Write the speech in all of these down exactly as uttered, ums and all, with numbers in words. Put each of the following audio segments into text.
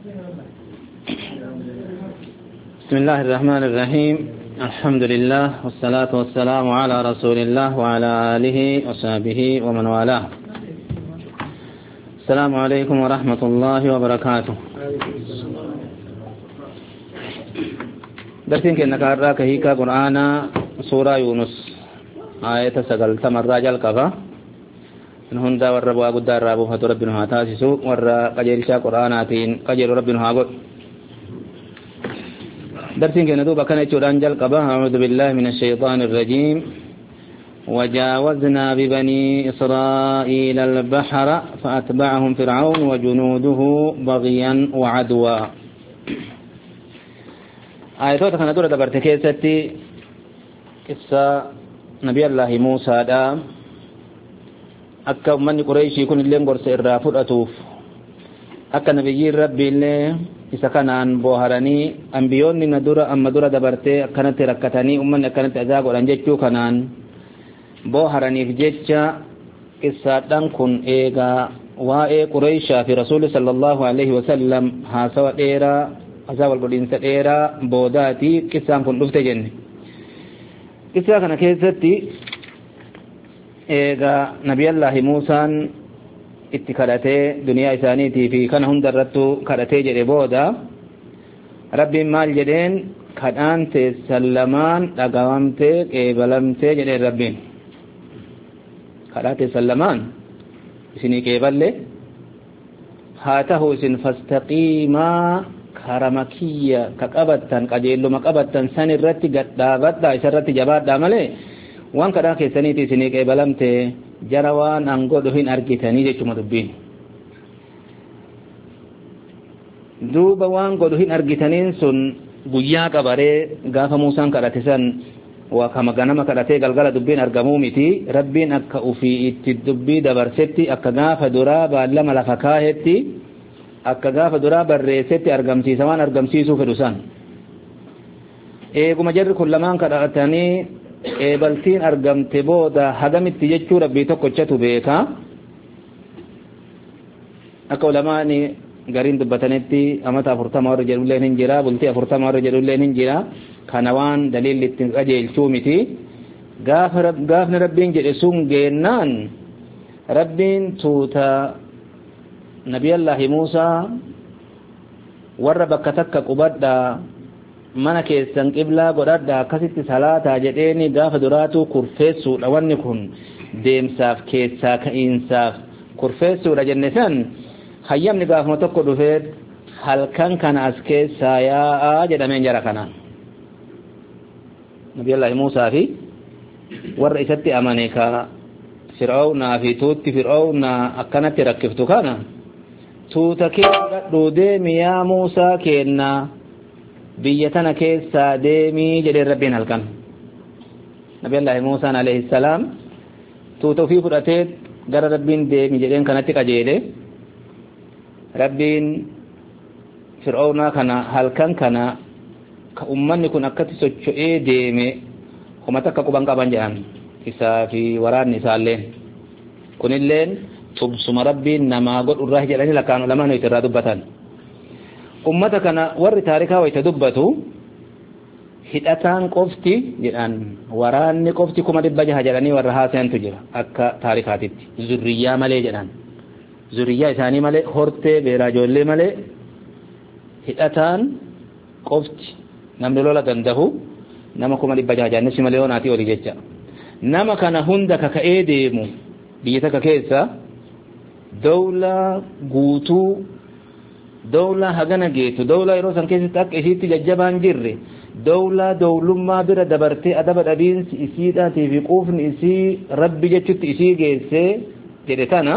بسم الله الرحمن الرحيم. الحمد لله والصلاة والسلام على رسول الله وعلى آله وصحبه ومن والاه. السلام عليكم ورحمة الله وبركاته. درسين كأنك أراك هيكا قرآن سورة يونس آية سقل تمر جلقفة هندا والربوا قد الرابو فتو ربنا تاسسو ورى قجير شا قرآناتين قجير ربنا قد درسين كنا دوبا كان يتوران جلقفة. أعوذ بالله من الشيطان الرجيم. وجاوزنا ببني إسرائيل البحر فأتبعهم فرعون وجنوده بغيا وعدوا. آياتو كنا دورة دبرتكيستي قصة نبي الله موسى دام akka ummanni Qurayshii kun illee gorsa irraa fudhatuuf akka nabiyyiin rabbi illee isa kanaan booharanii ambiyoonni na dura amma dura dabartee akkanatti rakkatanii ummanni akkanatti azaa godhan jechuu kanaan booharaniif jecha qissaadhaan kun eegaa waa'ee Qurayshaa fi Rasuuli sallallahu alaihi wasallam haasawa dheeraa azaa wal godhiinsa dheeraa boodaatii qissaan kun dhufte jenne. Qissaa kana keessatti eegaa nabiyallaahi Muusaan itti kadhatee duniyaa isaaniitii fi kana hundarrattu kadhatee jedhe booda rabbiin maal jedheen kadhaan teessan lamaan dhagawamtee qeebalamtee jedheen rabbiin kadhaa teessan lamaan isinii qeeballe haa ta'u isin fastaqiimaa karama kiyya ka qabattan qajeelluma qabattan san irratti gadhaabadhaa isarratti jabaadhaa malee waan kadhaa keessaniiti isinii qeebalamte jara waan an godhu hin argitanii jechuma dubbiin. Duuba waan godhu hin argitaniin sun guyyaa qabaree gaafa Muusaan kadhate san waa kama ganama kadhatee galgala dubbiin argamuu miti. Rabbiin akka ufii itti dubbii dabarsetti akka gaafa duraa baallama lafa kaahetti akka gaafa duraa barreessetti argamsiisa waan argamsiisuu fedhu san. Eeguma jarri kun lamaan kadhatanii eebaltiin argamte booda hagamitti jechuu rabbii tokkochatu beeka. Akka ulamaani gariin dubbatanitti amata afurtama warra jedhulleen hin jira, bultii afurtama warra jedhulleen hin jira. Kana waan daliilli ittiin qajeelchuu miti. Gaafni rabbiin jedhe sun geennaan rabbiin tuuta nabiyallaahi Muusaa warra bakka takka qubadhaa mana keessan qiblaa godhadha akkasitti salaataa jedheeni gaafa duraatu kurfeessuudha. Wanni kun deemsaaf keessaa ka'iinsaaf kurfeessuudha jenne san hayyamni gaafuma tokko dhufeet halkan kana as keessaa yaa'aa jedhameen jara kanaan nabiyallaahi Muusaa fi warra isatti amane ka Fir'aawnaa fi tuutti Fir'aawnaa akkanatti rakkiftu kana tuuta keessa deemi yaa Muusaa kennaa biyya tana keessaa deemii jedhee rabbiin halkan nabiyallaahi Muusaan alayhi salaam tuuta ofii fudhatee gara rabbiin deemi jedheen kanatti qajeele. Rabbiin Fir'aawnaa kana halkan kana ka ummanni kun akkatti socho'ee deeme homa takka quban qaban jedhan isaa fi waraanni isaalleen kunilleen tubsuma rabbiin namaa godhu irraa jedhanii lakkaan ulamaan hoyti irraa dubbatan. Ummata kana warri taarikaa wayta dubbatu hidhataan qofti jedhan waraanni qofti kuma dhibba jaha jedhanii warra haasayantu jira akka taarikaatitti zurriyyaa malee jedhan zurriyyaa isaanii malee hortee beeraa ijoollee malee hidhataan qofti namni lola dandahu nama kuma dhibba jaha jedhanis malee hoonaatii olii jecha nama kana hunda kaka'ee deemu biyya takka keessa dawlaa guutuu dawlaa hagana geetu dawlaa yeroo san keessatti akka isiitti jajjabaan jirre dawlaa dawlummaa bira dabartee adaba dhabiinsi isiidhaatii fi quufni isii rabbi jechutti isii geessee jedhe tana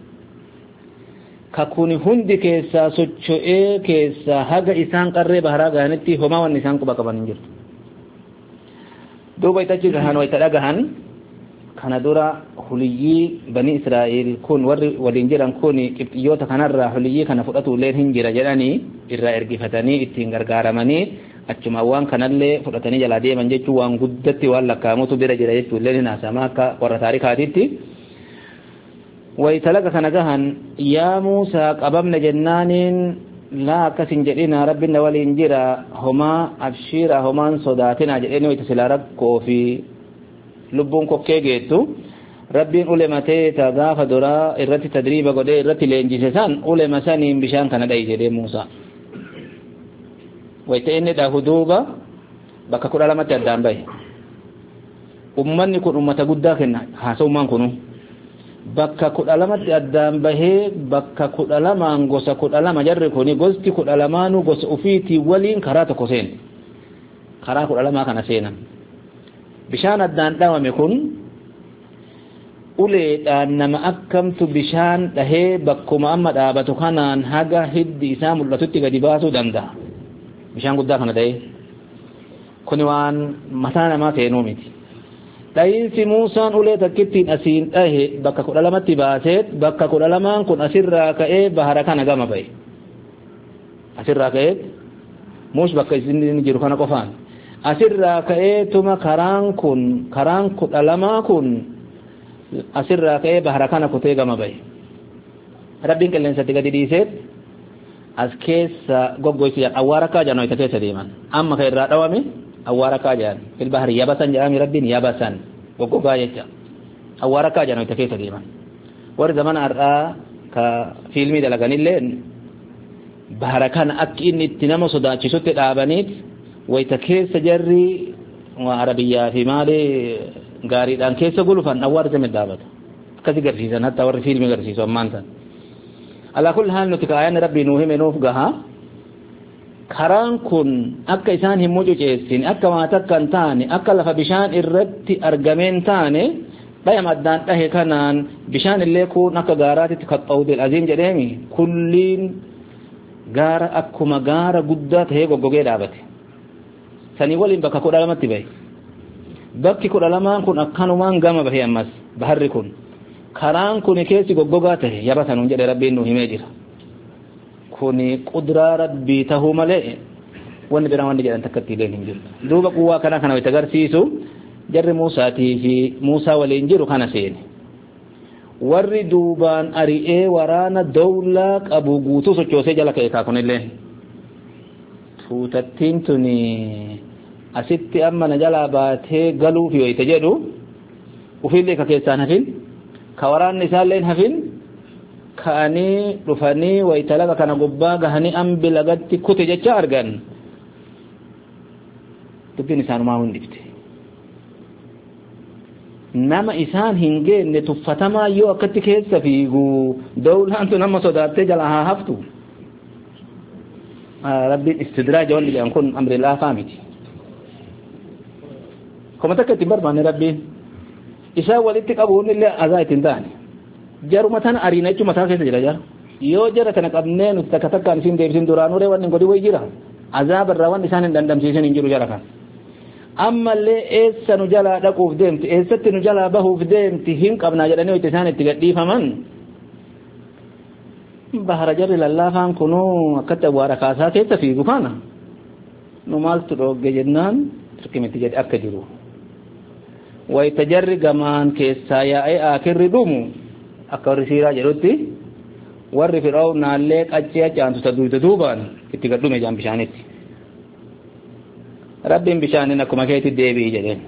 ka kuni hundi keessaa socho'ee keessaa haga isaan qarree baharaa gahanitti homaa wanni isaan quba qaban hin jirtu. Duuba itachi gahan wayta dhagahan kana dura huliyyii bani Israa'eel kun warri waliin jiran kun qibxiyyoota kanarraa huliyyii kana fudhatu illee hin jira jedhanii irraa ergifatanii ittiin gargaaramanii achuma waan kanallee fudhatanii jalaa deeman jechuun waan guddatti waan lakkaamutu bira jira jechuun illee hinaasamaa akka warra taarikaatitti. Waytalaga kana gahan yaa Muusaa qabamna jennaaniin لا كسن جدينا ربنا ولينجرا هما أبشيرا هما صداتنا جدينا ويتسلا ركو في لبون كوكيجيتو ربين علماء تغاف درا إرتي تدريب قد إرتي لينجسسان علماء سانين بشان كان داي جدي موسى ويتئني دا هدوبا بكا كل علامات يدان باي ummanni kun ummata guddaa kenna haasawummaan kunu bakka kudha lamatti addaan bahee bakka kudha lamaan gosa kudha lama jarri kuni gosti kudha lamaanu gosa ufiitii waliin karaa tokko seeni karaa kudha lamaa kana seenan bishaan addaan dhawame kun uleedhaan nama akkamtu bishaan dhahee bakkuma amma dhaabatu kanaan haga hiddi isaa mul'atutti gadi baasuu danda'a bishaan guddaa kana ta'e kuni waan mataa namaa seenuu miti Dayinsi Muusaan ulee takkittiin asiin dhahe bakka kudha lamatti baaseet bakka kudha lamaan kun asirraa ka'ee bahara kana gama ba'e asirraa ka'ee muus bakka isin jiru kana qofaan asirraa ka'ee tuma karaan kun karaan kudha lamaa kun asirraa ka'ee bahara kana kutee gama ba'e rabbiin qilleensatti gadi dhiiseet as keessa goggoysi awwaara kaa janoo isa keessa deeman amma ka irraa dhawame awwaara kaajaan fil bahri yabasan jaami rabbiin yabasan goggogaa jecha awwaara kaajaan wayta keessa deeman warri zaman har'aa ka fiilmii dalaganillee bahara kana akka inni itti nama sodaachisutti dhaabaniit wayta keessa jarri arabiyyaa fi maali gaariidhaan keessa gulufan awwaara samii dhaabata akkasi garsiisan hatta warri fiilmii garsiisu ammaan tan alaa kulli haal nuti kaayaan rabbii nuu hime nuuf gahaa karaan kun akka isaan hin mucuceessin akka maata kan taane akka lafa bishaan irratti argameen taane dhayam addaan dhahe kanaan bishaan illee kun akka gaaraatitti qaxxawdil aziim jedheemi kulliin gaara akkuma gaara guddaa tahee goggogee dhaabate sanii waliin bakka kudha lamatti bahe bakki kudha lamaan kun akkanumaan gama bahe ammas baharri kun karaan kun keessi goggogaa tahe yabasanuun jedhe rabbiin nu himee jira kuni qudraa rabbii tahuu malee wanni biraa wanni jedhan takkatti illee hin jiru duuba quwwaa kana kana wayta agarsiisu jarri Muusaatii fi Muusaa waliin jiru kana seene warri duubaan ari'ee waraana dawlaa qabu guutuu sochoosee jala ka'e kaa kunillee tuutattiin tuni asitti amma na jalaa baatee galuufi wayta jedhu ufillee ka keessaan hafin ka waraanni isaalleen hafin kaanii dhufanii waytalaga kana gubbaa gahanii ambi lagatti kute jecha argan dubbiin isaanumaa hundifte nama isaan hin geenne tuffatamaa yoo akkatti keessa fiigu dawlaantu nama sodaattee jala haa haftu rabbiin istidraaja wanni jedhan kun amri laafaa miti kuma takka ittiin barbaanne rabbiin isaan walitti qabuun illee azaa ittiin taane jaruma tana ariina jechuun mataa keessa jira jara yoo jara tana qabnee nuti takka takkaan isin deebisin duraanuu wanni godhi way jira azaaba irraa wanni isaan hin dandamsiisan hin jiru jara kan ammallee eessa nu jalaa dhaquuf deemti eessatti nu jalaa bahuuf deemti hin qabnaa jedhanii wayita isaan itti gadhiifaman bahara jarri lallaafaan kunuu akkatti awwaara kaasaa keessa fiigu kana nu maaltu dhoogge jennaan tirkimitti jedhe akka jiru wayita jarri gamaan keessaa yaa'ee aakirri dhumu akka warri siiraa jedhutti warri fir'aawnaallee qaccee achaantu ta duyda duubaan itti gadhume jaan bishaanitti rabbiin bishaanin akkuma keetti deebi'i jedheen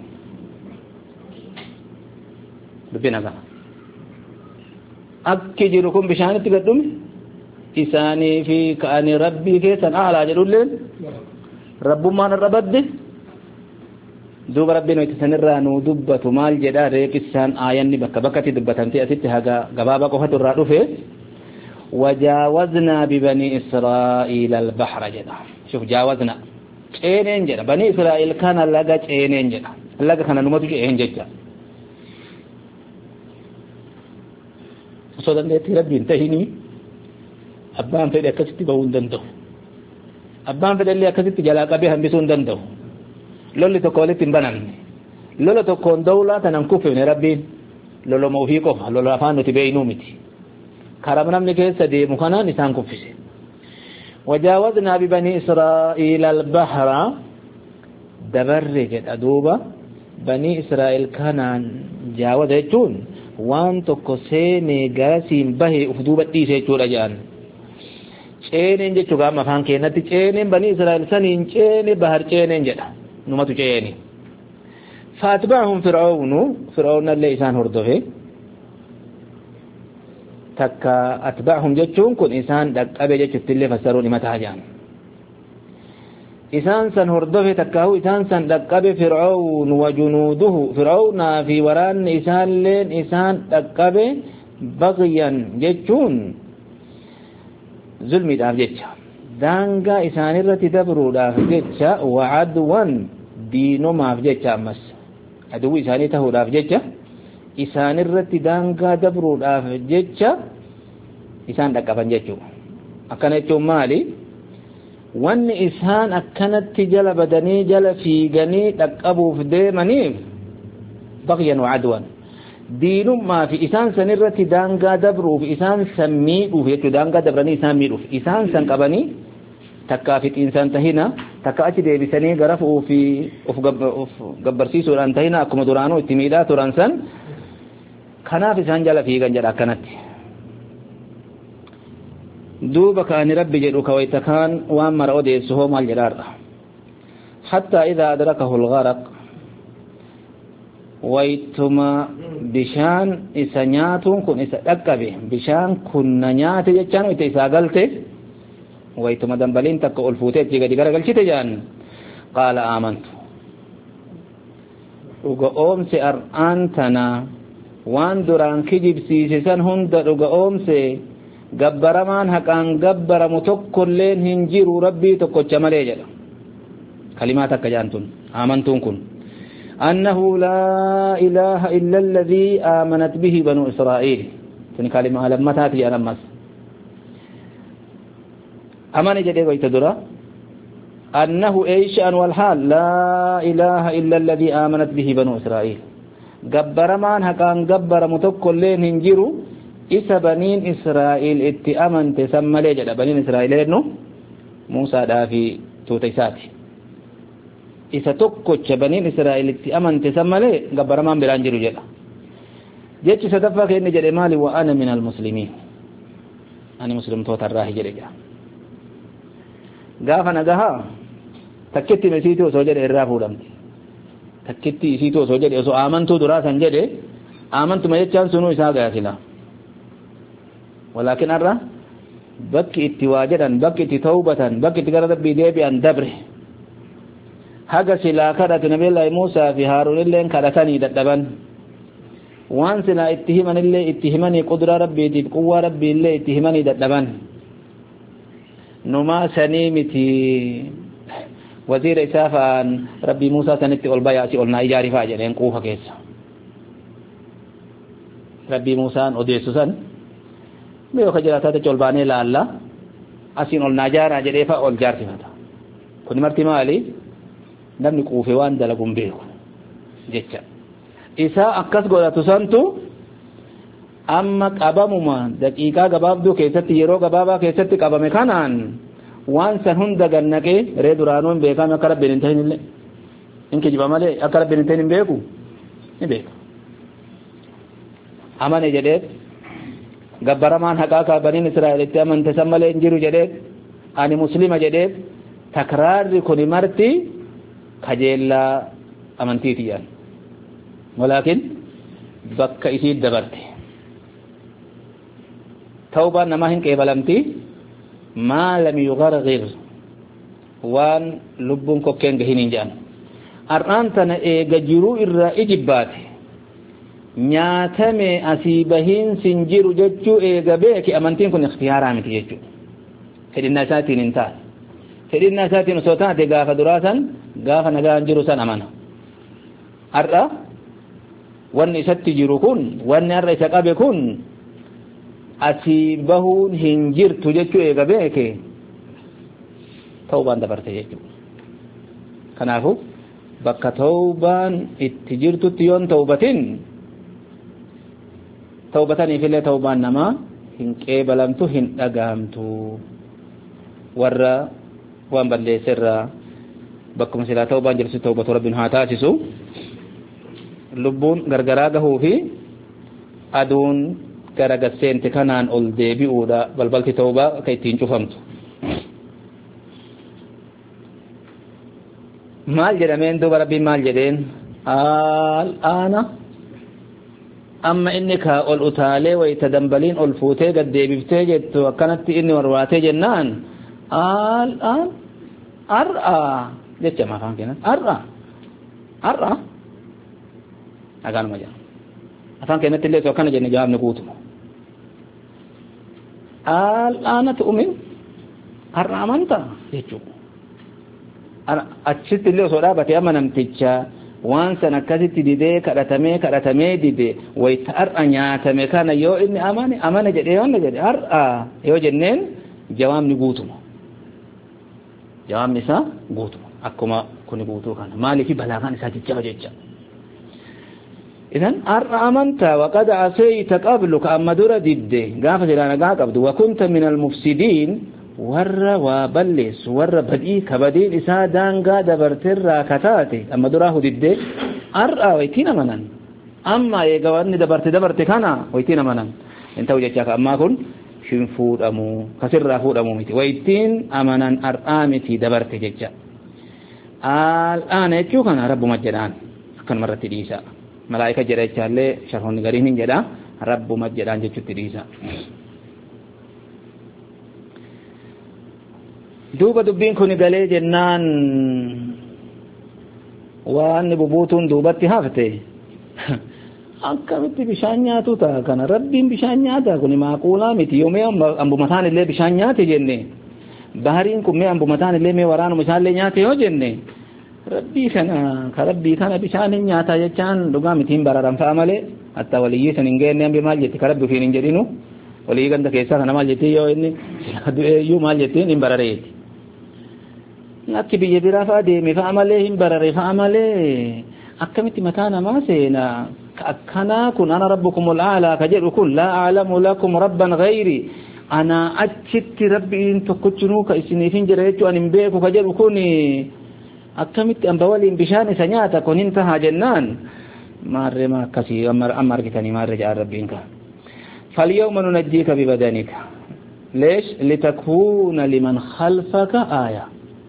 dubbiin agama akki jiru kun bishaanitti gadhume isaanii fi ka'anii rabbii keessan aalaa jedhulleen rabbummaan irra badde duuba rabbiin wayita sanirraa nuu dubbatu maal jedhaa reeqissaan aayanni bakka bakkatti dubbatamtee asitti haga gabaabaa qofatu irraa dhufe وجاوزنا ببني إسرائيل البحر جدا شوف جاوزنا ceeneen jedha bani Israa'el kana laga ceeneen jedha laga kana numatu ceen jecha so dandeetti rabbiin tahini abbaan fedhe akkasitti bahuu hin danda'u abbaan fedhe illee akkasitti jalaa qabee hambisuu hin danda'u lolli tokko walitti hin banamne lola tokkoon dawlaa tanan kufne rabbiin loloma ofii qofa lola afaan nuti beeynuu miti karaa namni keessa deemu kanaan isaan kuffise وجاوزنا ببني إسرائيل البحر دبرك أدوبة بني إسرائيل كان جاوز يجون وان تكسين غاسين به أفدوبة ديسة يجون أجان ceeneen jechuu gaama afaan keenyatti ceeneen banii Israa'el saniin ceene bahar ceeneen jedha numatu ceeni faatba'ahum fir'aunu fir'auna illee isaan hordofe takka atba'ahum jechuun kun isaan dhaqqabe jechuutti illee fassaruun himataa jaan isaan san hordofe takkaahu isaan san dhaqqabe fir'aun wa junuuduhu fir'aunaa fi waraanni isaalleen isaan dhaqqabe baghyan jechuun zulmiidhaaf jecha daangaa isaanirratti dabruudhaaf jecha wa adwan diinomaaf jecha ammas aduwwi isaanii tahuudhaaf jecha isaanirratti daangaa dabruudhaaf jecha isaan dhaqqaban jechuudha akkana jechuun maali wanni isaan akkanatti jala badanii jala fiiganii dhaqqabuuf deemaniif baghyan wa adwan diinummaa fi isaan sanirratti daangaa dabruuf isaan san miidhuuf jechuudha daangaa dabranii isaan miidhuuf isaan san qabanii takkaa fixiinsan tahina takka achi deebisanii gara fu'uu fi of gabbarsiisuudhaan tahina akkuma duraanuu itti miidhaa turan san kanaaf isaan jala fiigan jedha akkanatti duuba kaani rabbi jedhu kawayta kaan waan mara odeessu hoo maal jedhaarra hattaa idaa adrakahu algharaq waytuma bishaan isa nyaatuun kun isa dhaqqabe bishaan kun na nyaate jechaan wayta isaa galte waytuma dambaliin takka ol fuutee itti gadi garagalchite jaan qaala aamantu dhuga oomse ar'aan tana waan duraan kijibsiise san hunda dhuga oomse gabbaramaan haqaan gabbaramu tokkolleen hin jiru rabbii tokkocha malee jedha kalimaa takka jaantun aamantuun kun annahu laa ilaaha illa alladhii aamanat bihi banuu israa'iil tuni kalimaa lammataati jedhan ammas amane jedhee goyta dura annahu eyshaan walhaal laa ilaaha illa alladhii aamanat bihi banuu israa'iil gabbaramaan haqaan gabbaramu tokkolleen hin jiru isa baniin Israa'il itti amante san malee jedha baniin Israa'il eenyu Muusaadhaa fi tuuta isaati isa tokkocha baniin Israa'il itti amante san malee gabbaramaan biraan jiru jedha jechi sadaffaa keenni jedhe maali wa ana min almuslimiin ani muslimtoota irraa jedhe jedha gaafa nagahaa takkitti isiitii osoo jedhe irraa fuudhamti takkitti isiitii osoo jedhe osoo amantuu duraa san jedhe amantuma jechaan sunuu isaa gaafila ولكن أرى بك اتواجدا بك اتتوبة بك اتقرد بديبي أن دبره هذا سلا كرة نبي الله موسى في هارون اللين كرتني دبن وان سلا اتهمني اللي اتهمني قدرة ربي قوة ربي اللي اتهمني دبن نما سنيمتي وزير إسافة ربي موسى سنتي والبياسي قلنا إجاري فاجر ينقوها كيس ربي موسى أديسو سن mee oka jiraataate colbaanee laalla asiin ol naajaaraa jedhee fa'a ol jaarsifata kun marti maali namni quufe waan dalaguun beeku jecha isaa akkas godhatu santu amma qabamuma daqiiqaa gabaabduu keessatti yeroo gabaabaa keessatti qabame kanaan waan san hunda gannaqee ree duraanuu hin beekame akka rabbiin hin ta'in illee in kijiba malee akka rabbiin hin ta'in hin beeku ni beeka amane jedheet gabbaramaan haqaa ka baniin Israa'el itti amante san malee hin jiru jedheet ani muslima jedheet takraarri kuni marti kajeellaa amantiiti jedhan walaakin bakka isii dabarte tawbaan namaa hin qeebalamti maa lam yugharghir waan lubbuun kokkeen gahin hin jedhan ar'aan tana eega jiruu irraa ijibbaate nyaatame asii bahiin sin jiru jechuu eega beeki amantiin kun ikhtiyaaraa miti jechuu fedhinnaa isaatiin hin taane fedhinnaa isaatiin osoo taate gaafa duraa san gaafa nagaan jiru san amana har'a wanni isatti jiru kun wanni har'a isa qabe kun asii bahuun hin jirtu jechuu eega beeke tawbaan dabarte jechuu kanaafu bakka tawbaan itti jirtutti yoon tawbatin tawbataniif illee tawbaan namaa hin qeebalamtu hin dhagahamtu warra waan balleesserraa bakkuma silaa tawbaan jirtu tawbatu rabbiin haa taasisu lubbuun gargaraa gahuu fi aduun gara gasseente kanaan ol deebi'uudha balbalti tawbaa akka ittiin cufamtu maal jedhameen duuba rabbiin maal jedheen al'aana amma inni ka ol utaalee wayta dambaliin ol fuutee gad deebiftee jettu akkanatti inni warwaatee jennaan al'aan ar'aa jecha afaan keenan ar'aa ar'aa agaanuma jedha afaan keenatti illee akkana jenne jawaabni guutuma al'aana tu'umin ar'aa amanta jechuudha achitti illee osoo dhaabatee amma namticha waan san akkasitti didee kadhatamee kadhatamee dide wayta ar'a nyaatame kana yoo inni amane amane jedhee yoo jedhe ar'a yoo jenneen jawaabni guutuma jawaabni isaa guutuma akkuma kuni guutuu kana maaliif balaagaan isaa jajjaba jecha idan ar'a amanta waqad asayta qabluka amma dura didde gaafa jedhaan gaa qabdu wa kunta min al-mufsidin warra waa balleessu warra badii kabadiin isaa daangaa dabartirraa kataate amma duraa hudidde ar'a waytiin amanan amma eega wanni dabarte dabarte kana waytiin amanan hin ta'u jechaa ka ammaa kun shin fuudhamu kasirraa fuudhamu miti waytiin amanan ar'aa miti dabarte jecha al'aana jechuu kana rabbuma jedhaan akkanuma irratti dhiisa malaa'ika jedha jechaallee sharhoonni gariin hin jedha rabbuma jedhaan jechuutti dhiisa duuba dubbiin kun galee jennaan waan bubuutuun duubatti hafte akkamitti bishaan nyaatu ta'a kana rabbiin bishaan nyaata kun maaquulaa miti yoomee ambumataan illee bishaan nyaate jenne bahariin kun mee ambumataan illee mee waraanuma isaallee nyaate yoo jenne rabbii kana ka rabbii kana bishaan hin nyaata jechaan dhugaa miti hin bararan fa'a malee hatta waliyyii san hin geenne ambi maal jetti ka rabbi ofiin hin jedhinu walii ganda keessaa kana maal jetti yoo inni du'eeyyuu maal jettiin hin barareeti akki biyya biraa fa'a deeme fa'a malee hin barare fa'a malee akkamitti mataa namaa seena akkanaa kun ana rabbukumul a'laa ka jedhu kun laa a'lamu lakum rabban ghayri ana achitti rabbiin tokkochinuu ka isiniif hin jira jechuu an hin beeku ka jedhu kun akkamitti amba waliin bishaan isa nyaata kun hin tahaa jennaan maarree ma akkasii amma argitanii maarree jedhan rabbiin ka فاليوم ننجيك ببدنك ليش لتكون لمن خلفك آية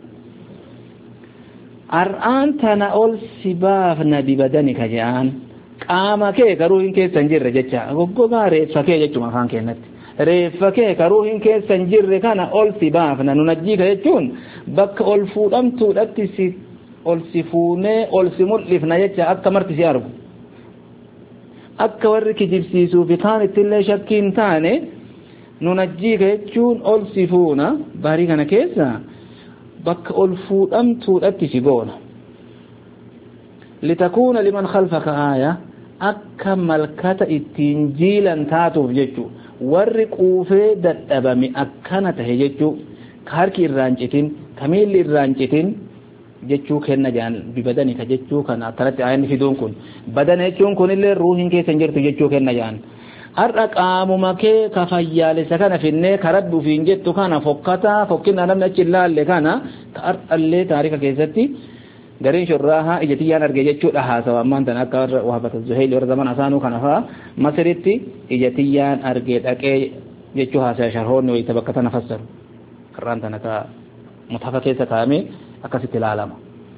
أرآن تنأول سبافنا ببدنك جان قامك كروهن كي سنجر جتشا غوغا ريفك جتشو مخان كينت ريفك كروهن كي سنجر كان أول سبافنا ننجيك جتشون بك أول فودم تودتي سي أول سفوني أول سملفنا جتشا أكا مرتسي أرغو akka warri kijibsiisuu fi kaan ittillee shakkiin taane nunajjiika jechuun ol si fuuna barii kana keessa bakka ol fuudhamtuudhatti si goona litakuuna liman khalfaka aaya akka malkata ittiin jiilan taatuuf jechuu warri quufee dadhabame akkana tahe jechuu ka harki irraan citin ka miilli irraan citin jechuu kenna jaan bibadani ka jechuu kana taratti ayanni fiduun kun badana jechuun kun illee ruuhin keessa hin jirtu jechuu kenna jaan har'a qaamuma kee ka fayyaalessa kana finnee ka rabbi ufiin jettu kana fokkataa fokkinna namni achi ilaalle kana ka har'allee taarika keessatti gariin shurraahaa ijatiyyaan arge jechuudha haasawa ammaan tan akka warra wahabata zuhayli warra zaman asaanuu kana faa masiritti ijatiyyaan arge dhaqee jechuu haasaya sharhoonni wayita bakka tana fassaru karraan tana ka mutafa keessa kaa'ame akkasitti ilaalama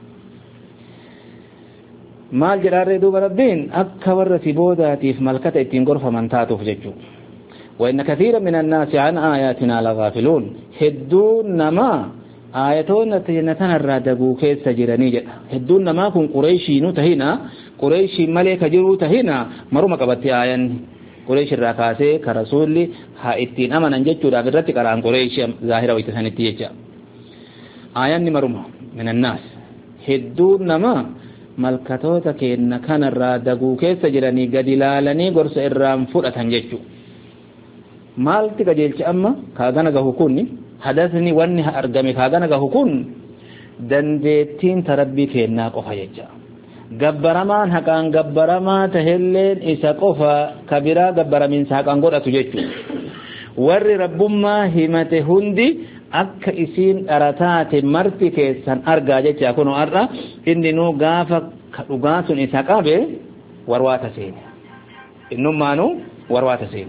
maal jedhaarree duuba rabbiin akka warra si boodaatiif malkata ittiin gorfaman taatuuf jechuu وإن كثيرا من الناس عن آياتنا لغافلون هدون نما آياتون نتنا الرادقو كيس سجراني جدا هدون نما كن قريشي نتهينا قريشي ملك جرو تهينا مرمى قبطي آيان قريش الراكاسي كرسول ها اتين أمنا جدو رابرتي قرآن قريشي ظاهرة ويتسانتي جدا آيان مرمى من الناس هدون نما ملكتوتا كينا كان الرادقو كيس سجراني قد لالني قرص إرام فرأة جدو maalti qajeelchi amma kaagana gahu kunni hadasni wanni argame kaagana gahu kun dandeettiin tarabbii kennaa qofa jecha gabbaramaan haqaan gabbaramaa tahelleen isa qofa kabiraa gabbaramin haqaan godhatu jechu warri rabbummaa himate hundi akka isiin dharataate marti keessan argaa jecha kuno arra inni nu gaafa dhugaa sun isa qabe warwaata seene innummaanu warwaata seene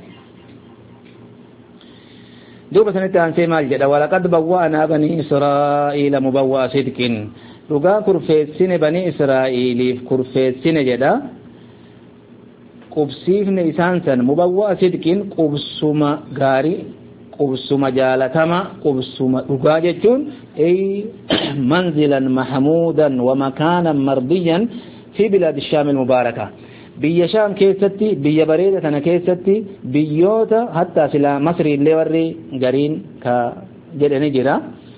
دوبا سنتان سيمال جدا ولقد بوأنا بني إسرائيل مبوأ صدق dhugaa kurfeessine banii Israa'eliif kurfeessine jedha qubsiifne isaan san mubawwa'a sidqiin qubsuma gaarii qubsuma jaalatama qubsuma dhugaa jechuun ay manzilan mahmudan wa makanan mardiyan fi bilad ash-sham al-mubaraka biyya shaam keessatti biyya bareeda tana keessatti biyyoota hatta sila masri illee warri gariin ka jedhani jira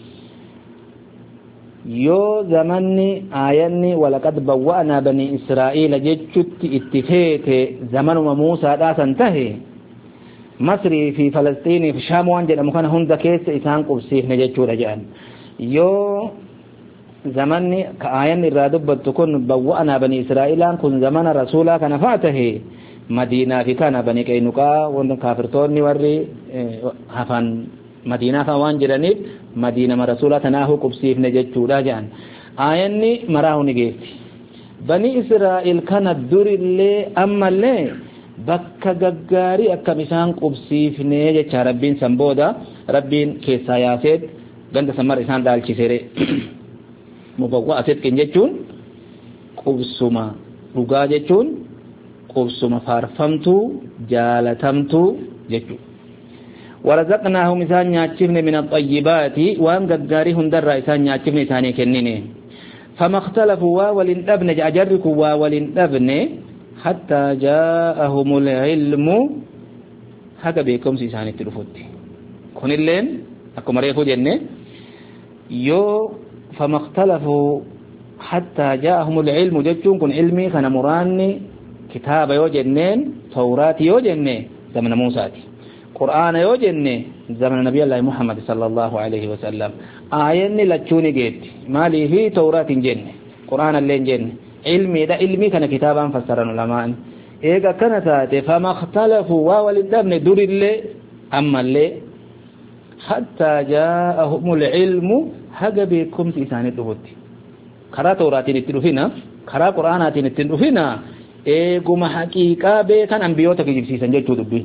yoo zamanni ayanni walaqad bawwa'na bani israa'ila jechutti ittifeete zamanuma Muusaa dhaasan tahe masri fi falastiin fi shaam waan jedhamu kana hunda keessa isaan qubsiifne jechuudha jedhan yoo zamanni ka ayanni irraa dubbattu kun bawwa'na bani israa'ilaan kun zamana rasuulaa kana faatahe madiinaa fi kana bani qaynuqaa wanda kaafirtoonni warri hafan madiinaa fa waan jiraniif madiinama rasuulaa tanaahu qubsiifne jechuudha jedhan ayanni maraahu ni geessi bani israa'il kana durillee ammallee bakka gaggaarii akkam isaan qubsiifne jecha rabbiin san booda rabbiin keessaa yaaseet ganda samar isaan dhaalchisere mubawwa'a sidqin jechuun qubsuma dhugaa jechuun qubsuma faarfamtuu jaalatamtuu jechuudha ورزقناهم إسان ياتشفن من الطيبات وان قداري هندر إسان ياتشفن إساني كنيني فما اختلفوا واولن ابن أجركوا واولن ابن حتى جاءهم العلم حكا بيكم سيساني التلفوت كون اللين أكو مريخو جنة يو فما اختلفوا حتى جاءهم العلم جتشون كون علمي كان مراني كتاب يو جنين توراة يو جنة زمن موساتي قرآن يو جنة زمن نبي الله محمد صلى الله عليه وسلم آيني لتشوني جيت مالي في توراة جنة قرآن اللين جنة علمي ده علمي كان كتابا فسرنا العلماء إيجا كانت فما اختلفوا وولدنا دور اللي أما اللي حتى جاءهم العلم حاجة بكم سيساني تهوتي كرا توراتي نتلوفينا كرا قرآناتي نتلوفينا إيجو ما حقيقة بيكان أنبيوتك يجبسيسان جيتو دبي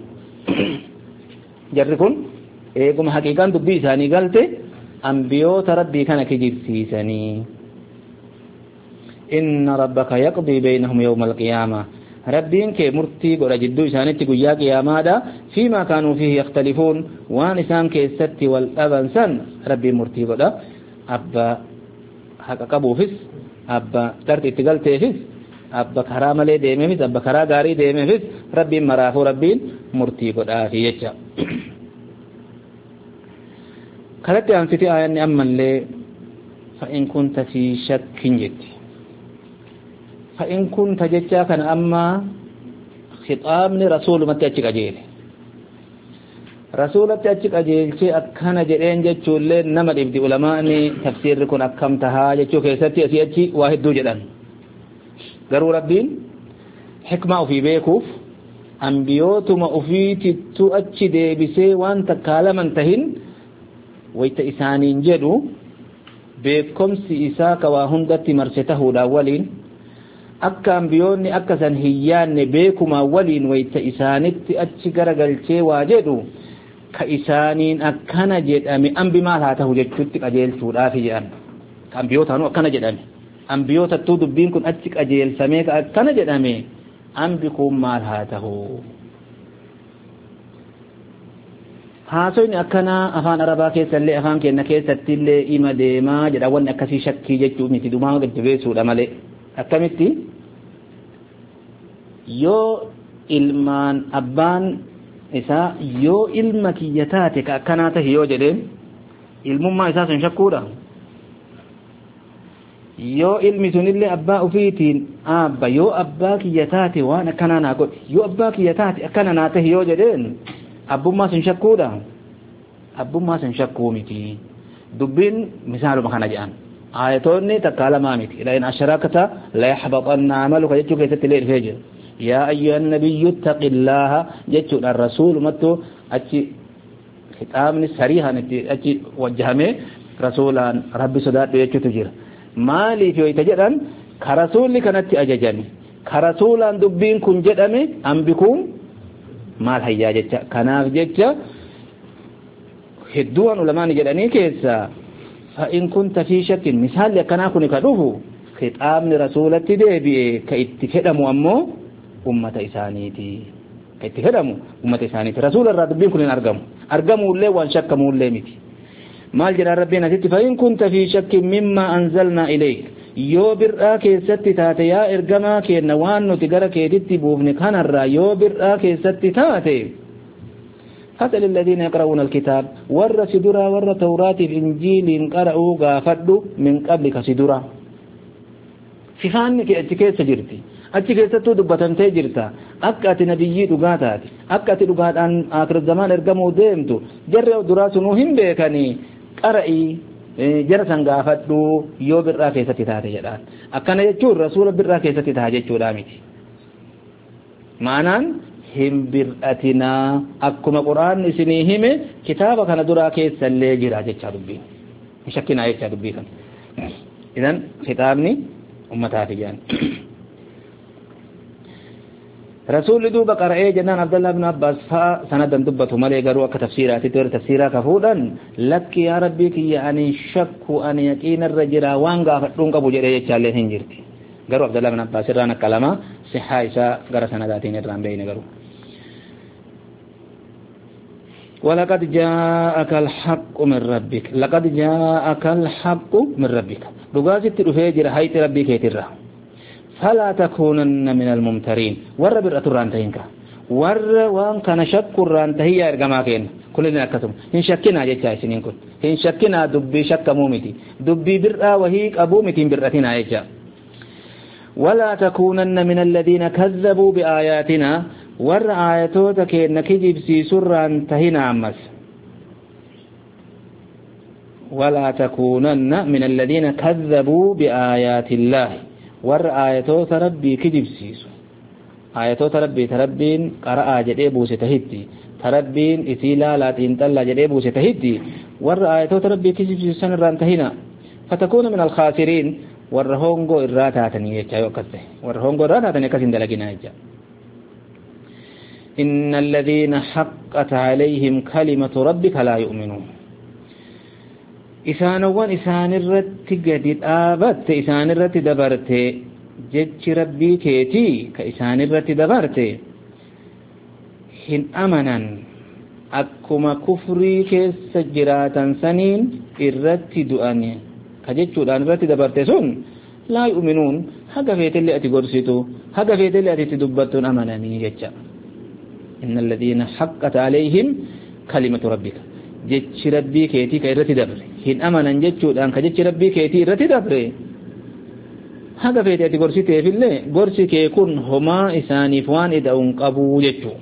جركون إيجو ما حقيقة دبي ساني قلت أنبيوت ربي كان كجبسيساني إن ربك يقضي بينهم يوم القيامة ربين كي مرتي قد جدو إسانتي قيا قياما دا فيما كانوا فيه يختلفون وانسان كي الست والأبن سن ربي مرتي قد أبا حقا قبو فس أبا ترتي اتقال تيفس أبا كرام لي ديمي فس أبا كرا غاري ديمي فس ربي مرافو ربين مرتي قد آفي يجا قالت أنفتي آياني أمن لي فإن كنت في شك جدي فإن كنت جتّا كان أما خطابني رسول متى أجيك أجيل رسول متى أجيك أجيل شيء أكنا جرين جتّو اللين نمد إبدي علماءني تفسير لكم أكمتها جتّو كيستي أسي أجي واحد دو جدًا قروا ربين حكمة في بيكوف أنبيوتما أفيتي تو أجي دي بسي وان تكالما تهين ويت إسانين جدو بيكم سي إساك وهندت مرسته داولين akka ambiyoonni akka san hiyyaanne beekuma waliin wayta isaanitti achi garagalchee waa jedhu ka isaaniin akkana jedhame ambi maal haa ta'u jechuutti qajeelchuudhaaf jedhan ka ambiyootaanu akkana jedhame ambiyootattuu dubbiin kun achi qajeelsamee ka akkana jedhame ambi kun maal haa ta'u haasoyni akkana afaan arabaa keessallee afaan keenya keessattillee ima deemaa jedha wanni akkasii shakkii jechuu miti dumaa gadjabeessuudha malee akkamitti yoo ilmaan abbaan isaa yoo ilma kiyya taate ka akkanaa tahe yoo jedhe ilmummaa isaa sun shakkuudha yoo ilmi sunillee abbaa ufiitiin abba yoo abbaa kiyya taate waan akkanaa naa godhi yoo abbaa kiyya taate akkana naa tahe yoo jedheen abbummaa sun shakkuudha abbummaa sun shakkuu miti dubbiin misaaluma kana jedhan آياتوني تقال مامتي لئن أشركت لا يحبطن عملك جتشو كيست لي الفجر يا أيها النبي اتق الله جتشو الرسول متو أتشي ختامني سريحا أتشي وجهمي رسولا ربي صدات جتشو تجير مالي في ويتجرا كرسول كانت أججاني كرسولا دبين كن جدامي أم بكم مال هيا جتشا كناف جتشا هدوان علماء جداني كيسا فإن كنت في شك مثال لكنا كن كدوه خطاب رسولة ديبي كاتفدمو أمو أمة إسانيتي كاتفدمو أمة إسانيتي رسول الرب كن أرقم أرقموا اللي وان شكموا اللي متي مال جرى ربنا ستي فإن كنت في شك مما أنزلنا إليك يو برآ كيستي تاتي يا إرقما كي نوان نتقر كي تتبوفن كان الرا يو برآ كيستي تاتي فاسأل الذين يقرؤون الكتاب ور سدرا ور توراة الإنجيل قرأوا غافدوا من قبلك سدرا في فانك اتكيس جرتي اتكيس تدبتن تجرتا أكات نبيي دغاتات أكات دغات أن آخر الزمان ارقموا ديمتو جروا دراسو مهم بيكني قرأي جرسان غافدوا يو برا كيستي تاتي جدان أكنا يجور رسول برا كيستي تاتي جدو دامتي معنان هم برأتنا أكما قرآن سنيهم كتابة كان درا كيسا اللي جرا جيتشا دبين مشكنا جيتشا دبين إذن خطابني أمتها في جان رسول دوبا قرأي جنان عبد الله بن عباس فا سندا دبته ملي قروا كتفسيرات تور تفسيرا كفودا لك يا ربي كي يعني شك أن يقين الرجل وانغا فتون قبو جرى جيتشا اللي هنجرتي قروا عبد الله بن عباس رانا كلمة صحائشا قرأ سنداتين الرام بين قروا ولقد جاءك الحق من ربك لقد جاءك الحق من ربك دغازت رفيجر هيت ربك يترى فلا تكونن من الممترين ور برأترانتينك ور وان كان شك رانتهي ارغماكين كلنا كتم ان شكنا جاي سنين كن ان شكنا دبي شك مومتي دبي برا وهي ابو متين برتنا يجا ولا تكونن من الذين كذبوا بآياتنا ور آياتوتا كينا كجيب سي سران تهينا عمس ولا تكونن من الذين كذبوا بآيات الله ور آياتوتا ربي كجيب سيسو آياتوتا ربي تربين قرأ جديبو ستهدي تربين إسيلا لا تنتلا جديبو ستهدي ور آياتوتا ربي كجيب سيسو سنران تهينا فتكون من الخاسرين ور هونغو إراتاتني يجايو كسه ور هونغو إراتاتني كسين دلقنا يجا إن الذين حقت عليهم كلمة ربك لا يؤمنون إسانوان إسان الرت قدد آبت إسان الرت دبرت جج ربي كيتي كإسان الرت دبرت هن أمنا أكما كفري كيس جراتا سنين الرت دؤاني كجج الآن الرت دبرت سن لا يؤمنون حقا فيت اللي أتي قرسيتو حقا فيت اللي أتي تدبتون أمناني ججا إن الذين حقت عليهم كلمة ربك جتش ربي كيتي كيرتي دبر هن أمنا جتشود أنك جتش ربي كيتي رتي دبر هذا في تأتي قرسي تيفي الله قرسي كيكون هما إساني فوان إدعون قبو جتشو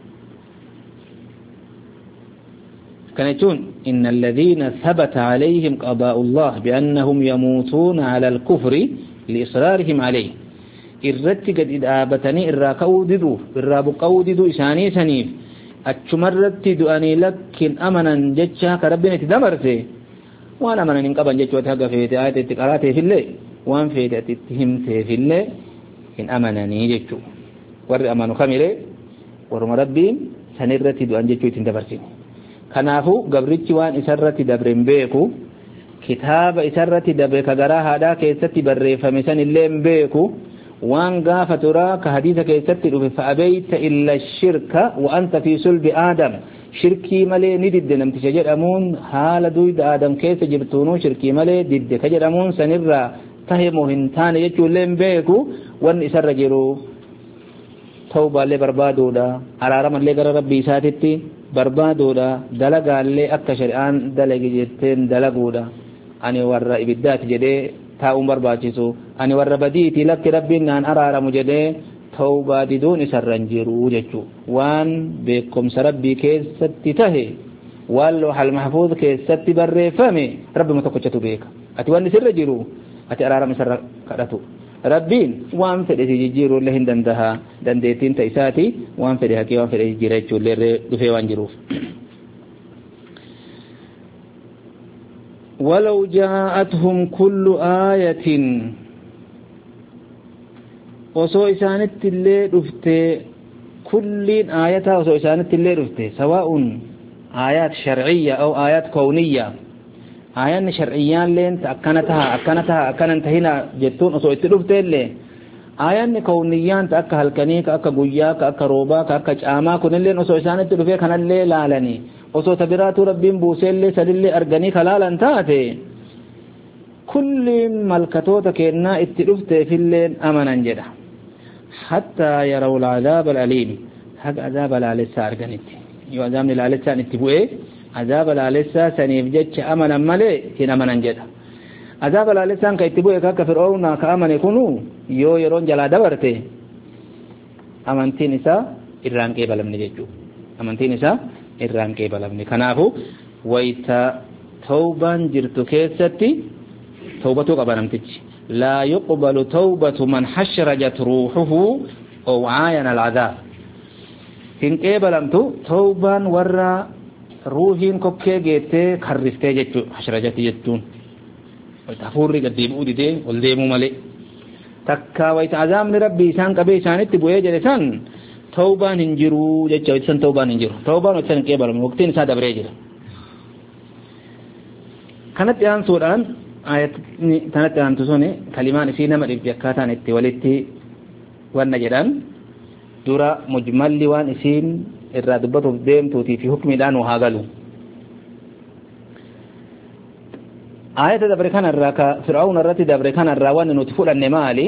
كان يقول إن الذين ثبت عليهم قضاء الله بأنهم يموتون على الكفر لإصرارهم عليه irratti gadi dhaabatanii irraa ka'uu diduu irraa buqqa'uu diduu isaanii saniif achumarratti du'anii lakkin amanan jecha ka rabbiin itti dabarse waan amanan hin qaban jechuudha haga feete ayata itti qaraateefillee waan feete itti himteefillee hin amananii jechuu warri amanu kamilee warruma rabbiin sanirratti du'an jechuu ittiin dabarsine kanaafuu gabrichi waan isarratti dabre hin beeku kitaaba isarratti dabre ka garaa haadhaa keessatti barreeffame sanillee hin beeku وان غافترا كحديث كيستي فأبيت إلا الشرك وأنت في صلب آدم شركي ملي ندد نمت شجر أمون حال دويد آدم كيس جبتونو شركي ملي دد كجر أمون سنرى تهمو هنتان يجو لين بيكو وان إسر جرو توبة اللي بربادو دا عرارم اللي قرر ربي ساتتي بربادو دا دلقا اللي أكا شرعان دلق جتين دلقو دا أني ورى إبدات جدي تاؤم برباچسو اني ور بديتي لك ربنا ان ارارم جده توبه دون سرنجرو جچو وان بكم سربي كيستي تهي والله حل محفوظ كيستي برفمي رب متكچتو بيك اتي وان سرجرو اتي ارارم سر كدتو ربين وان فدي جيرو لهن دندها دنديتين تيساتي وان فدي حقي وان فدي جيرچو لره دفي وانجرو ولو جاءتهم كل آية وسو إسانت اللي رفته كل آياتها وسو إسانت اللي رفته سواء آيات شرعية أو آيات كونية آيان شرعيان لين تأكنتها أكنتها أكنت هنا جتون أصو اتلوفتين لين آيان كونيان تأكا هالكنيك أكا قوياك أكا روباك أكا جاما كن لين أصو إسان اتلوفيه كان اللي لالني أصو تبرات ربين بوسين لي سلل لي أرغني خلالا تاتي كل ملكتوتا كينا اتلوفتي في اللين أمنا جدا حتى يروا العذاب الأليم حق عذاب العليسة أرغنيت يو عذاب العليسة نتبوئي عذاب العليسة سنيفجج أمنا ملي كين أمنا جدا عذاب العليسة كيتبوئي كاكا فرعون كأمن يكونوا يو يرون جلا دبرته أمنتين إسا إران كيبا لمن جيجو أمنتين إسا إران كيبا لمن كنافو ويتا توبان جرتو كيستي توبتو قبنمتج لا يقبل توبة من حشرجت روحه أو عاين العذاب إن قبلمتو توبا ورا روحين كوكي جيتي خرفتي جتو حشرجتي جتون ويتفوري قد يبقوا دي والديمو ملي تكا ويتعذاب ربي إسان قبي إسانت بوئي جلسان توبا ننجرو جتو إسان توبا ننجرو توبا وإسان قبلم وقتين سادة بريجل كانت يان سوران آيات تنت أن تسوني كلمان سينا مريب جكاتان اتواليتي والنجران دورا مجمل وان اسين الرادبط الدين توتي في حكم دان وهاغلو آيات دبركان الراكا فرعون الرتي دبركان الراوان نتفول النمالي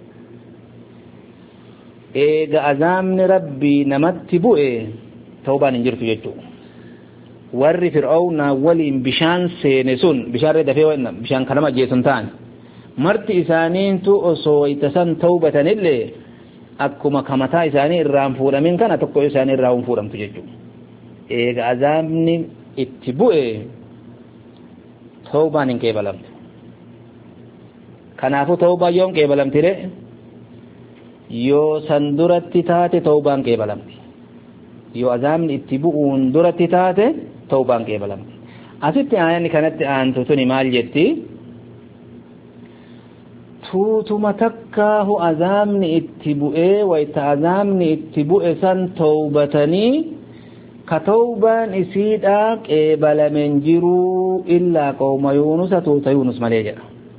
إيغا أزامن ربي نمت بؤي توبا ننجرتو يجو warri fir'auna waliin bishaan seene sun bishaan reeda fee wannan bishaan kanama jeesun ta'an marti isaaniintu osoo itasan tawbatanillee akkuma kamataa isaanii irraan fuudhamin kana tokko isaanii irraa hin fuudhamtu jechuudha eega azaabni itti bu'e tawbaan hin qeebalamtu kanaafuu tawbaa yoon qeebalamtire yoo san duratti taate tawbaan qeebalamti yoo azaabni itti bu'uun duratti taate توبان قبلم أسيت آيان كانت آن تتوني مال جتي توتو متكاه أزامني اتبؤي ويتعزامني اتبؤي سن توبتني كتوبان إسيدا قبل من جرو إلا قوم يونس توتا يونس مليجا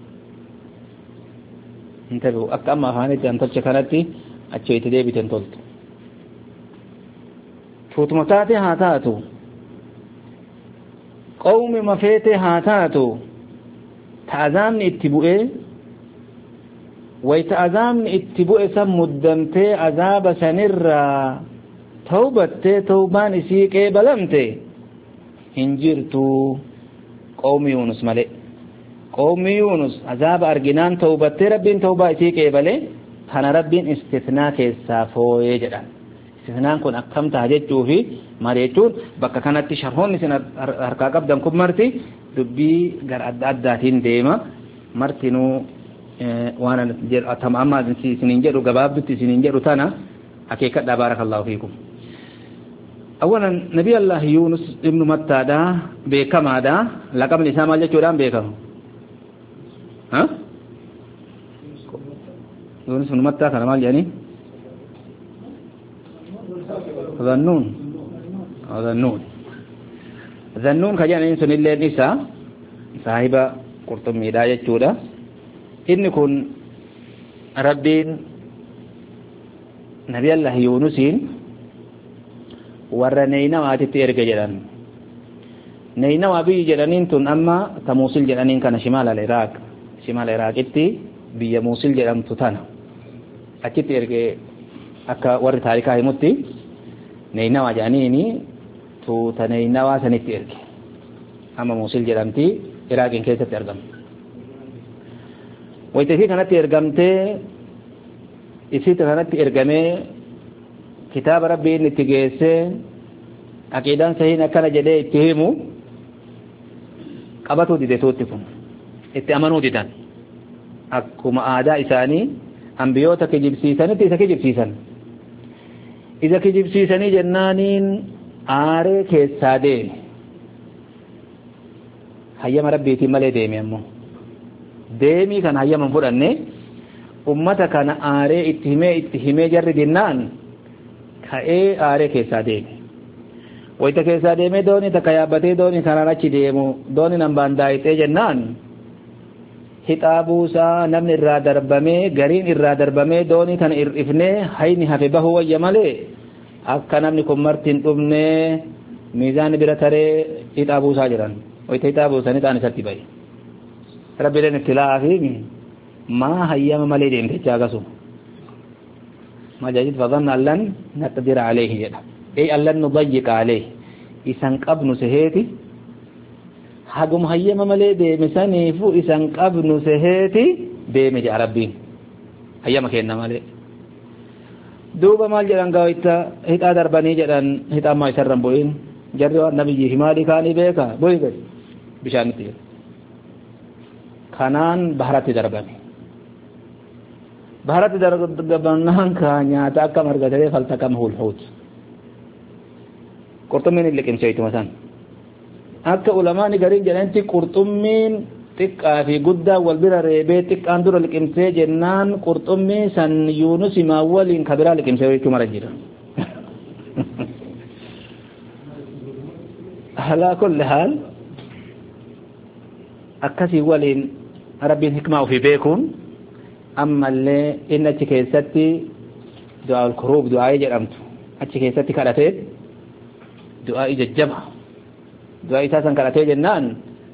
انتبهوا أكا أما فانت أن تلش كانت أتشو يتدي تنتولت توتو متاتي هاتاتو قوم مفيته هاتاتو تعزامني اتبؤي ويتعزامني اتبؤي سم مدمتي عذاب سنرى توبتي توبان اسيكي بلمتي هنجرتو قوم يونس ملئ قوم يونس عذاب أرجنان توبتي ربين توبا اسيكي بلئ كان ربين استثناء كيسافو يجران استثناء كن أقام تهججو في مريتون بكا كانت شرحون سن harka qabdan kun marti dubbii gar adda addaatiin deema martinu waan tamamma sinin jedhu gabaabdutti sinin jedhu tana haqiqata barakallahu fiikum awalan nabi allah yunus ibn matta da beekamaadha laqabni isaa maal jechuudhaan beekama ha yunus ibn matta kana maal jedhani ظنون ظنون ظنون كجان إنسان اللي نساء صاحب قرطم ميداية جودة إن كن ربين نبي الله يونسين ورنينا واتت إرق جلان نينا وابي جلانين تن أما تموصل جلانين كان شمال العراق شمال العراق إتي بيا موصل جلان تتانا أكت إرق أكا ور تاريخها يمتي نينا وجانيني تو تنينا واسنت إرق أما موصل جلانتي عراق إن كيست إرقم ويتفي كانت إرقمتي إسيت كانت إرقمي كتاب ربي نتجيسي عقيدان صحيح كان جدي اتهمو قبطو دي توتكم اتأمنوا ديدان أكما آداء إساني أنبيوتا كجبسيسان تيسا كجبسيسان إذا كجبسيساني جنانين آري كيسا ديمي حيام ربي تمالي ديمي أمو ديمي كان حيام فرني أمتا كان آري اتهمي اتهمي جر دينان ka'ee aaree keessaa deeme wayta keessa deemee doonii takka yaabbatee doonii kanaan achi deemu doonii nan baandaayitee jennaan hixaa buusaa namni irraa darbamee gariin irraa darbamee doonii kana ir'ifnee hayni hafe bahu wayya malee akka namni kun martiin dhumnee miizaan bira taree hixaa buusaa jiran wayta hixaa buusanii ta'an isatti bahe rabbileen ibtilaa fi maa hayyama malee deemte jaagasu majajid fadhanna allan naqdir alayhi jedha ay allan nudayyiq alayhi isan qabnu seheeti hagum hayyama malee deeme saniifu isan qabnu seheeti deeme jedha rabbiin hayyama kenna malee duuba maal jedhan gaawita hixaa darbanii jedhan hixaa maa isarran bu'in jarri waan nabiyyi fi maalii kaanii beeka bu'i gadi bishaanitti jedha kanaan baharatti darbame baharatti darbannaan ka nyaata akka margatee faltakama hulhuut qurxummiin hin liqimseeytuma san akka ulamaani gariin jedhanitti qurxummiin xiqqaa fi guddaa wal bira reebee xiqqaan dura liqimsee jennaan qurxummii san yuunus himaa waliin kabiraa liqimsee jechuu mara jira alaa kulli haal akkasii waliin rabbiin hikmaa ofii beekuun ammallee inni achi keessatti du'aa al-kuruub du'aa jedhamtu achi keessatti kadhatee du'aa jajjaba du'aa isaa san kadhatee jennaan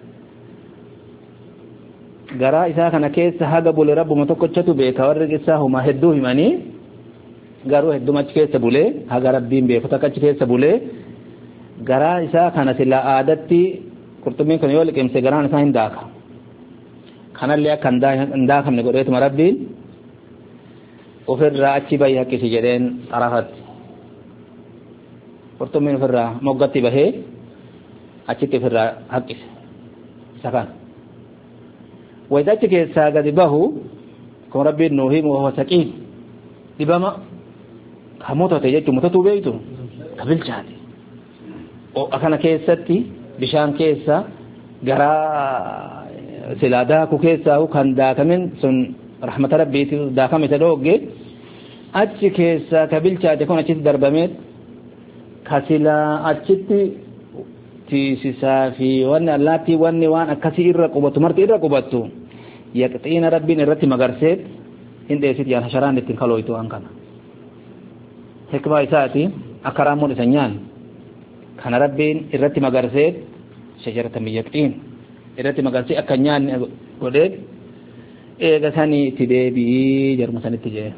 garaa isaa kana keessa haga bule rabbuma tokkochatu beeka warri isaa huma hedduu himanii garuu hedduma achi keessa bulee haga rabbiin beeku takka achi keessa bulee garaa isaa kana sila aadatti qurxummiin kun yoo liqimse garaan isaa hin daaka kanallee akka hin daakamne godheetuma rabbiin ofirraa achi bahi haqqisi jedheen xarafatti qurxummiin ofirraa moggatti bahee achitti ofirraa haqqise isa kana wayita achi keessaa gadi bahu kun rabbiin nuu himu wahuwa saqiim dhibama ka motote jechuun mototuu beeytu ka bilchaate akkana keessatti bishaan keessa garaa silaa daaku keessaa kan daakamin sun rahmata rabbiiti daakame isa dhoogge achi keessaa ka bilchaate kun achitti darbamee ka silaa achitti tiisisaa fi wanni allaattii wanni waan akkasii irra qubatu marti irra qubattu yaqxiina rabbiin irratti magarseet hin dheesit yaan hasharaan ittiin kalooytu waan kana hikmaa isaati akka raammoon isa nyaan kana rabbiin irratti magarseet shajarata min yaqxiin irratti magarsee akka nyaanni godheet eega sanii itti deebi'ii jarma sanitti jee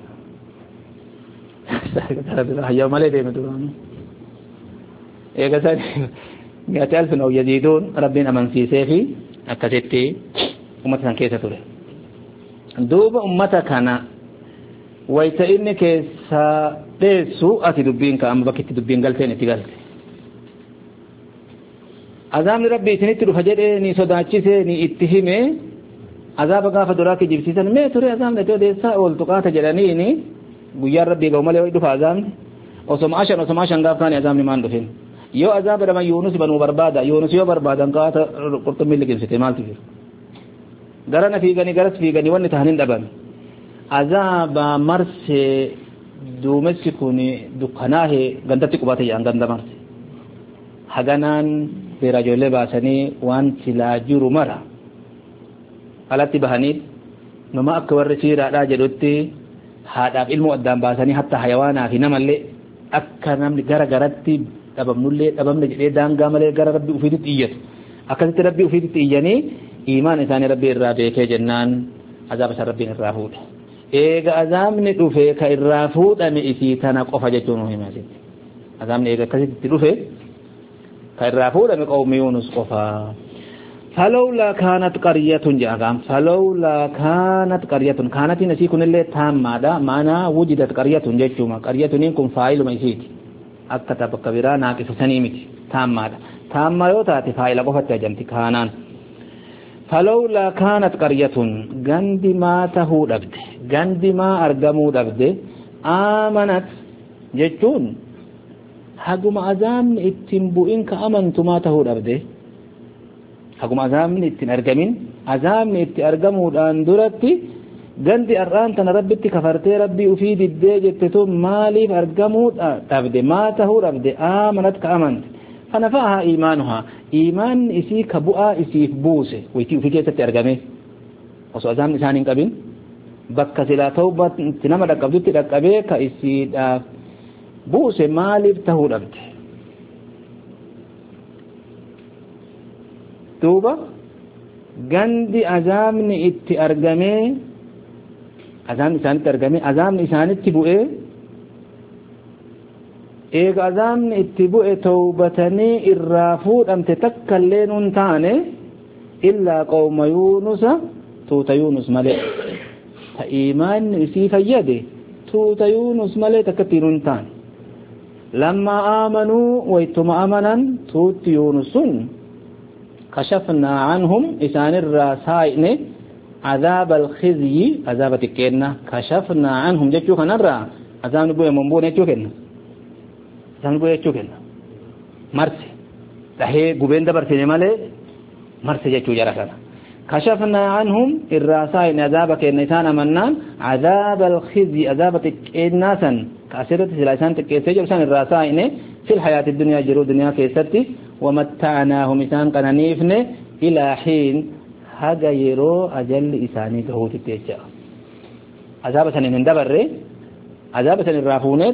hayyaa malee deeme duraanu eega sanii mi'ati alfin aw yaziiduun rabbiin amansiisee fi akkasitti ummata san keessa ture duuba ummata kana wayta inni keessa dheessu ati dubbiin ka amma bakkitti dubbiin galteen itti galte azaabni rabbi isinitti dhufa jedhee ni sodaachise ni itti hime azaaba gaafa duraa kijibsiisan mee ture azaabni itti odeessaa ooltu qaata jedhaniini guyyaan rabbii ga'u malee dhufa azaabni osoma ashan osoma ashan gaaf kaani azaabni maan dhufin yoo azaaba dhaman yuunus banuu barbaada yuunus yoo barbaadan qaata qurxummii liqimsite maaltu jiru garana fiiganii garas fiiganii wanni tahan hin dhaban azaaba marse duumessi kun dukkanaahe gandatti qubate jedhan ganda marse haganaan beera ijoollee baasanii waan silaa jiru mara alatti bahanii nama akka warri siiraadhaa jedhutti haadhaaf ilmoo addaan baasanii hatta hayawaanaa fi namallee akka namni gara garatti dhabamnullee dhabamne jedhee daangaa malee gara rabbi ufiititti iyyatu akkasitti rabbi ufiititti iyyanii iimaan isaanii rabbi irraa beekee jennaan azaaba isa rabbiin irraa fuudhe eega azaabni dhufe ka irraa fuudhame isii tana qofa jechuun himaasitti azaabni eega akkasitti dhufe كالرافود من قوم يونس قفا فلولا كانت قرية جاءهم فلولا كانت قرية كانت نسيكون اللي تام ماذا معنا وجدت قرية جيتشوما قرية نينكم فاعل ما يسيت أكتب كبيرا ناقص سنيمت تام ماذا تام ما يوتاتي فاعل قفت جمت كانان فلولا كانت قرية غند ما تهود أبد غند ما أرقمود أبد آمنت جيتشون haguma azaabni ittiin bu'in ka amantu maa tahuu dhabde haguma azaabni ittiin argamin azaabni itti argamuudhaan duratti gandi arraan tana rabbitti kafartee rabbii ufii diddee jette tun maaliif argamuu dhabde maa tahuu dhabde amanat ka amante فنفعها إيمانها إيمان إسي كبؤا إسي بوسه ويتي في كيسة ترجمه وسو أزام نسان قبين بك سلا توبة تنام رقبت رقبه كإسي بوسه مالف تهود أبت توبة غندي أزام نئت أرجمه أزام نسان ترجمه أزام نسان تبؤه eega azaabni itti bu'e tawbatanii irraa fuudhamte takka illee nun taane illaa qawma yuunusa tuuta yuunus malee ta iimaanni isii fayyade tuuta yuunus malee takkatti nun taane lammaa aamanuu waytuma amanan tuutti yuunus sun kashafnaa canhum isaanirraa saayne عذاب الخزي عذاب الكنة كشفنا عنهم جتشو كنرا عذاب نبوي منبون جتشو كنة sangu jechuu kenna marse tahee gubeen dabarsine malee marse jechuu jara kana kashafna anhum irrasa'in azaba kenna isaan amannaan azab alkhizi azaba tiqqeennasan kaasirratti sila isaan tiqqeessee jiru san irrasa'ine fil hayati dunya jiru dunya keessatti wamatta'naahum isaan qananiifne ilaa hiin haga yeroo ajalli isaanii gahuutitti jecha azaba sanin hin dabarre azaba san irraa fuuneet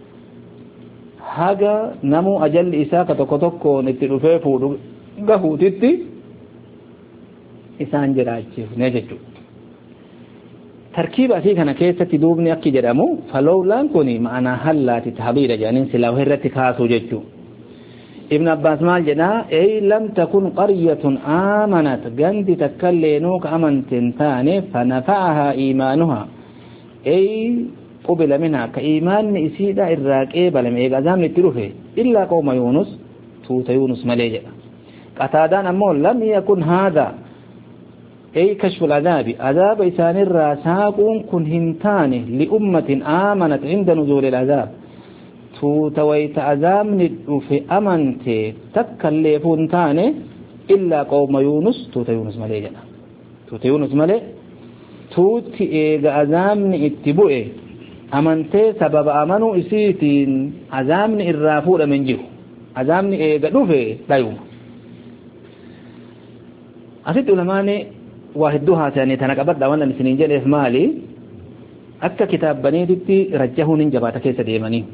haga namu ajalli isaa ka tokko tokkoon itti dhufee fuudhu gahuutitti isaan jiraachifne jechuudha. tarkiiba asii kana keessatti duubni akki jedhamu falowlaan kun ma'anaa hallaati tahbiira jedhaniin silaa irratti kaasuu jechuudha. ibn Abbaas maal jedhaa ey lam takun qaryatun aamanat gandi takkaleenuu ka amanteen taane fanafa'ahaa iimaanuhaa ey قبل منها كإيمان إسيدا الراقي بلم إيقا زامن التروفي إلا قوم يونس توت يونس مليجا قتادان أمول لم يكن هذا أي كشف العذاب عذاب إسان الراساقون كن هنتاني لأمة آمنت عند نزول العذاب توت ويت عذامن في أمنت تكلفون تاني إلا قوم يونس توت يونس مليجا توت يونس ملي توت إيقا زامن اتبؤي amantee sababa amanuu isiitiin azaabni irraa fuudhame hin jiru azaabni eega dhufe dhayuma asitti ulamaani waa hedduu haasa'anii tana qabadha waan ani isiniin jedheef maali akka kitaabbaniititti rajjahuun hin jabaata keessa deemanii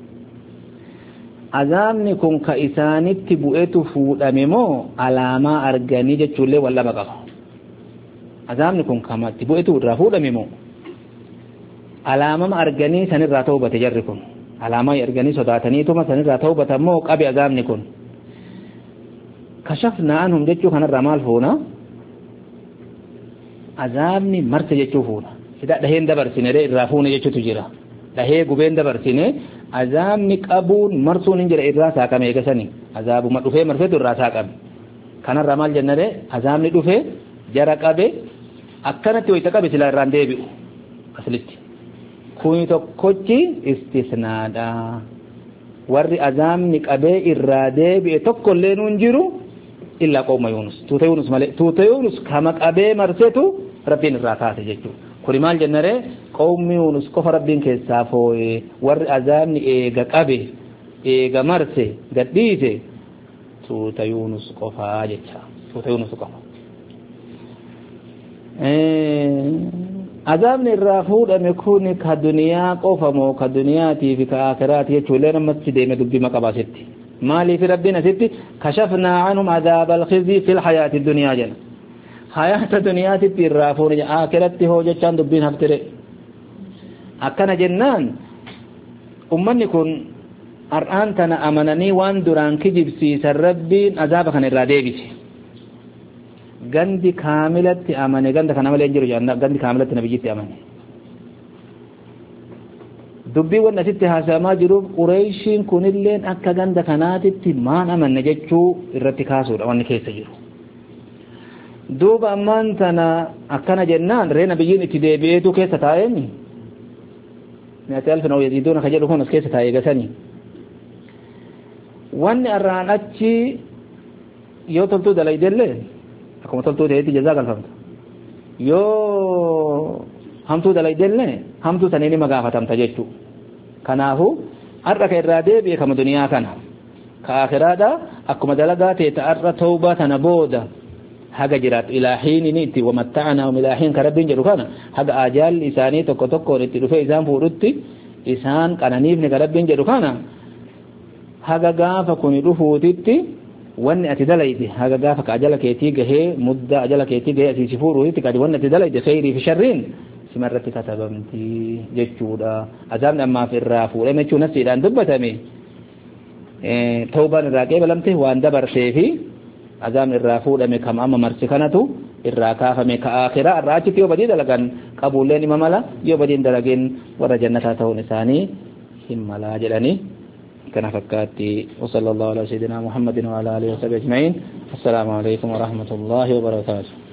azaabni kun ka isaanitti bu'etu fuudhame moo alaamaa arganii jechuullee wal lama qaba azaabni kun kamatti bu'etu irraa fuudhame moo alaamama arganii sanirraa ta'ubate jarri kun alaamaa arganii sodaataniituma sanirraa ta'ubatan moo qabi azaabni kun kashafnaa anhum jechuu kanarraa maal fuuna azaabni marse jechuu fuuna sida dhaheen dabarsine de irraa fuune jechuutu jira dhahee gubeen dabarsine azaabni qabuun marsuun hin jira irraa saaqame eegasani azaabuma dhufee marseetu irraa saaqame kanarraa maal jenna de azaabni dhufee jara qabe akkanatti wayita qabe sila irraan deebi'u aslitti kuni tokkochi istisnaadha warri azaabni qabee irraa deebi'e tokko illee nuun jiru illa qawma yunus tuuta yunus malee tuuta yunus kama qabee marsetu rabbiin irraa kaase jechuudha kuni maal jennare qawmi yunus qofa rabbiin keessaa fooye warri azaabni eega qabe eega marse gadhiise tuuta yunus qofaa jecha tuuta yunus qofa azaabni irraa fuudhame kun ka duniyaa qofa moo ka duniyaatii fi ka aakiraati jechuullee namatti deeme dubbii maqabaasitti maaliif rabbiin asitti kashafnaa anhum azaaba alkhizyi fil hayaati duniyaa jala hayaata duniyaatitti irraa fuune aakiratti hoo jechaan dubbiin haftire akkana jennaan ummanni kun har'aan tana amananii waan duraan kijibsiisan rabbiin azaaba kana irraa deebise gandi kaamilatti amane ganda kana malee jiru janna gandi kaamilatti nabiyyitti amane dubbii wanna sitti haasamaa jiru qureeshiin kunilleen akka ganda kanaatitti maan amanne jechuu irratti kaasuudha wanni keessa jiru duuba ammaan tana akkana jennaan ree nabiyyiin itti deebi'eetu keessa taa'een mi'ati alfin oo yaziiduuna ka jedhu kun as keessa taa'ee gasanii wanni arraan achi yoo toltuu dalaydellee akkuma toltuu ta'etti jazaa galfamta yoo hamtuu dalaydellee hamtuu saniin ima gaafatamta jechuu kanaafu har'a ka irraa deebi'e kama duniyaa kana كآخرة أكما دلقات يتأرى توبة نبودا haga jiraatu ilaa hiini itti wamatta'naa ilaa hiin karabbiin jedhu kana haga ajaal isaanii tokko tokkoon itti dhufee isaan fuudhutti isaan qananiifni karabbiin jedhu kana haga gaafa kuni dhufuutitti wanni ati dalayde haga gaafa ka ajala keetii gahee mudda ajala keetii gahee asii si fuudhuutitti kadi wanni ati dalayde khayrii fi sharriin simarratti katabamti jechuudha. Azaabni ammaaf irraa fuudhame jechuun nasiidhaan dubbatame tawbaan irraa qeebalamte waan dabarsee fi azam irraa fuudhame kam amma marsi kanatu irraa kaafame ka akhira irraa achitti yoo badii dalagan qabuuleen ima mala yoo badiin dalagin warra jannataa ta'uun isaanii hin malaa jedhani kana fakkaatti wasallallahu ala sayyidina muhammadin wa ala alihi wa sahbihi ajma'in assalamu alaykum wa rahmatullahi wa barakatuh.